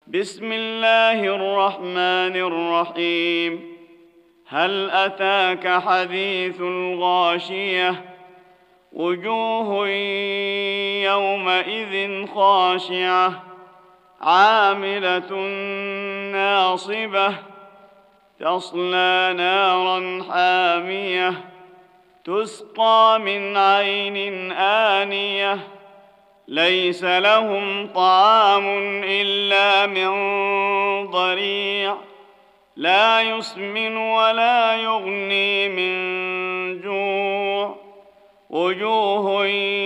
بسم الله الرحمن الرحيم. هل أتاك حديث الغاشية؟ وجوه يومئذ خاشعة عاملة ناصبة تصلى نارا حامية تسقى من عين آنية ليس لهم طعام إلا من ضريع لا يسمن ولا يغني من جوع وجوه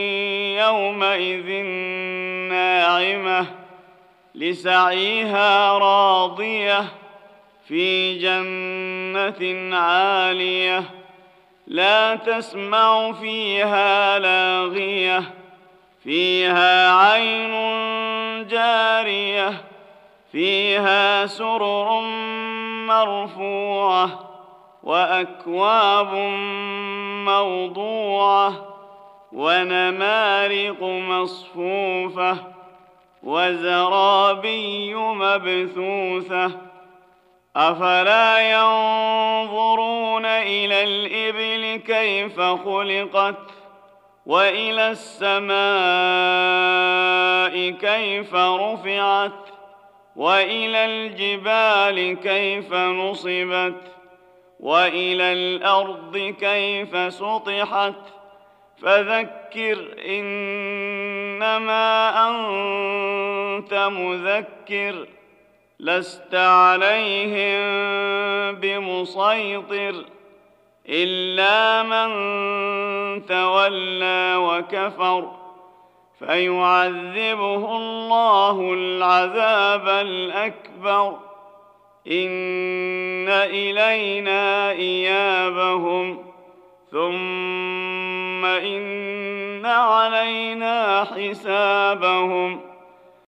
يومئذ ناعمة لسعيها راضية في جنة عالية لا تسمع فيها لاغية فيها عين جارية فيها سرر مرفوعة وأكواب موضوعة ونمارق مصفوفة وزرابي مبثوثة أفلا ينظرون إلى الإبل كيف خلقت وإلى السماء كيف رفعت وإلى الجبال كيف نصبت وإلى الأرض كيف سطحت فذكر إنما أنت مذكر لست عليهم بمسيطر إلا من تولى وكفر فيعذبه الله العذاب الأكبر إن إلينا إيابهم ثم إن علينا حسابهم